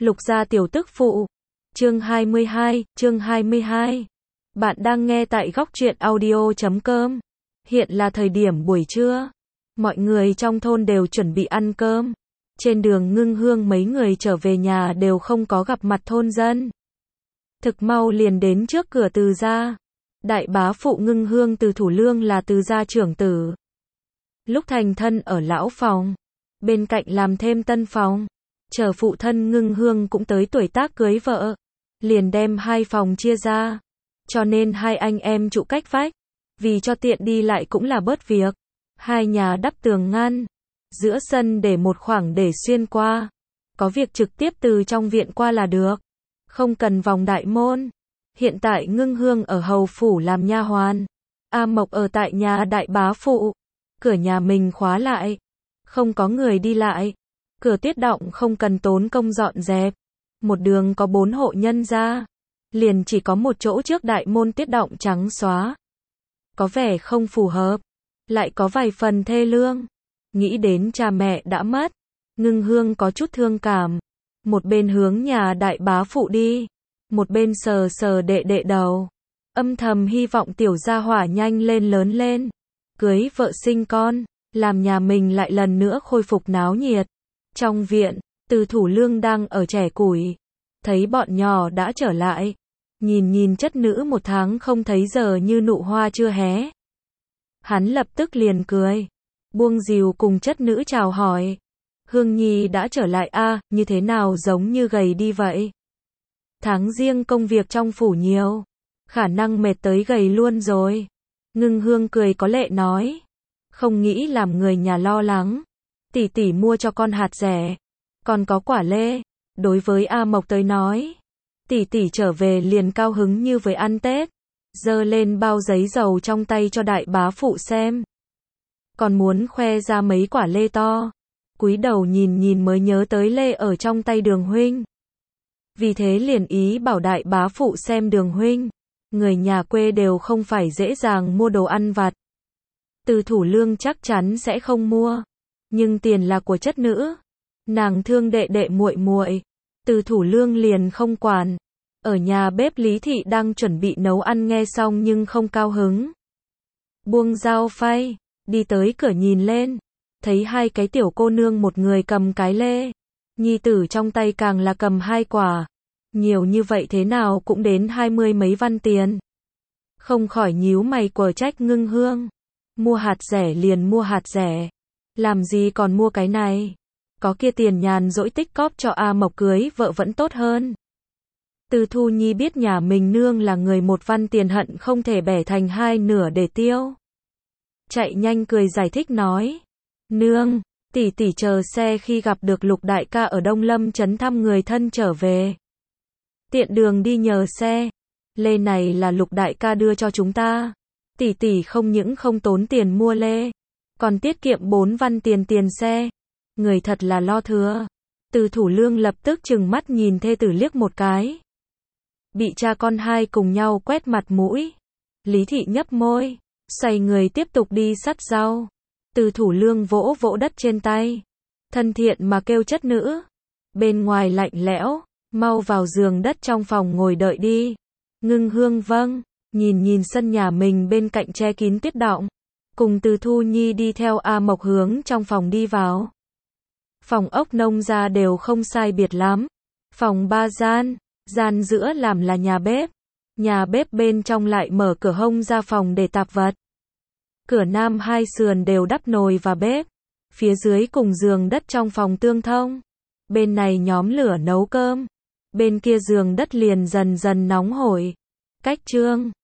Lục gia tiểu tức phụ. Chương 22. Bạn đang nghe tại góc truyện audio.com. Hiện là thời điểm buổi trưa. Mọi người trong thôn đều chuẩn bị ăn cơm. Trên đường Ngưng Hương mấy người trở về nhà đều không có gặp mặt thôn dân. Thực mau liền đến trước cửa Từ gia. Đại bá phụ Ngưng Hương Từ Thủ Lương là Từ gia trưởng tử. Lúc thành thân ở lão phòng, bên cạnh làm thêm tân phòng. Chờ phụ thân Ngưng Hương cũng tới tuổi tác cưới vợ, liền đem hai phòng chia ra, cho nên hai anh em trụ cách vách, vì cho tiện đi lại cũng là bớt việc. Hai nhà đắp tường ngăn, giữa sân để một khoảng để xuyên qua, có việc trực tiếp từ trong viện qua là được, không cần vòng đại môn. Hiện tại Ngưng Hương ở hầu phủ làm nha hoàn, A Mộc ở tại nhà đại bá phụ, cửa nhà mình khóa lại, không có người đi lại. Cửa tiết động không cần tốn công dọn dẹp. Một đường có 4 hộ nhân gia, liền chỉ có một chỗ trước đại môn tiết động trắng xóa. Có vẻ không phù hợp, lại có vài phần thê lương. Nghĩ đến cha mẹ đã mất, Ngưng Hương có chút thương cảm. Một bên hướng nhà đại bá phụ đi, một bên sờ sờ đệ đệ đầu. Âm thầm hy vọng tiểu gia hỏa nhanh lên lớn lên, cưới vợ sinh con, làm nhà mình lại lần nữa khôi phục náo nhiệt. Trong viện, Từ Thủ Lương đang ở chẻ củi, thấy bọn nhỏ đã trở lại, nhìn chất nữ 1 tháng không thấy giờ như nụ hoa chưa hé. Hắn lập tức liền cười, buông rìu cùng chất nữ chào hỏi. Hương Nhi đã trở lại a, như thế nào giống như gầy đi vậy? Tháng riêng công việc trong phủ nhiều, khả năng mệt tới gầy luôn rồi. Ngưng Hương cười có lệ nói, không nghĩ làm người nhà lo lắng. Tỷ tỷ mua cho con hạt rẻ, còn có quả lê. Đối với A Mộc tới nói, tỷ tỷ trở về liền cao hứng như với ăn Tết, giơ lên bao giấy dầu trong tay cho đại bá phụ xem, còn muốn khoe ra mấy quả lê to. Cúi đầu nhìn mới nhớ tới lê ở trong tay Đường huynh, vì thế liền ý bảo đại bá phụ xem Đường huynh. Người nhà quê đều không phải dễ dàng mua đồ ăn vặt, Từ Thủ Lương chắc chắn sẽ không mua. Nhưng tiền là của chất nữ, nàng thương đệ đệ muội muội, Từ Thủ Lương liền không quản. Ở nhà bếp Lý Thị đang chuẩn bị nấu ăn nghe xong nhưng không cao hứng. Buông dao phay, đi tới cửa nhìn lên, thấy hai cái tiểu cô nương, một người cầm cái lê, nhi tử trong tay càng là cầm 2 quả. Nhiều như vậy thế nào cũng đến 20 mấy văn tiền. Không khỏi nhíu mày quở trách Ngưng Hương. Mua hạt rẻ liền mua hạt rẻ, làm gì còn mua cái này? Có kia tiền nhàn rỗi tích cóp cho A Mộc cưới vợ vẫn tốt hơn. Từ Thu Nhi biết nhà mình nương là người 1 văn tiền hận không thể bẻ thành 2 nửa để tiêu. Chạy nhanh cười giải thích nói, nương, tỷ tỷ chờ xe khi gặp được Lục đại ca ở Đông Lâm trấn thăm người thân trở về. Tiện đường đi nhờ xe, lê này là Lục đại ca đưa cho chúng ta. Tỷ tỷ không những không tốn tiền mua lê, còn tiết kiệm 4 văn tiền xe. Người thật là lo thừa. Từ Thủ Lương lập tức trừng mắt nhìn thê tử liếc một cái. Bị cha con hai cùng nhau quét mặt mũi. Lý Thị nhấp môi, xoay người tiếp tục đi sắt rau. Từ Thủ Lương vỗ vỗ đất trên tay, thân thiện mà kêu chất nữ. Bên ngoài lạnh lẽo, mau vào giường đất trong phòng ngồi đợi đi. Ngưng Hương vâng. Nhìn sân nhà mình bên cạnh che kín tuyết động, cùng Từ Thu Nhi đi theo A Mộc hướng trong phòng đi vào. Phòng ốc nông gia đều không sai biệt lắm. Phòng 3 gian, gian giữa làm là nhà bếp bên trong lại mở cửa hông ra phòng để tạp vật. Cửa nam 2 sườn đều đắp nồi và bếp, phía dưới cùng giường đất trong phòng tương thông. Bên này nhóm lửa nấu cơm, bên kia giường đất liền dần dần nóng hổi. Cách trương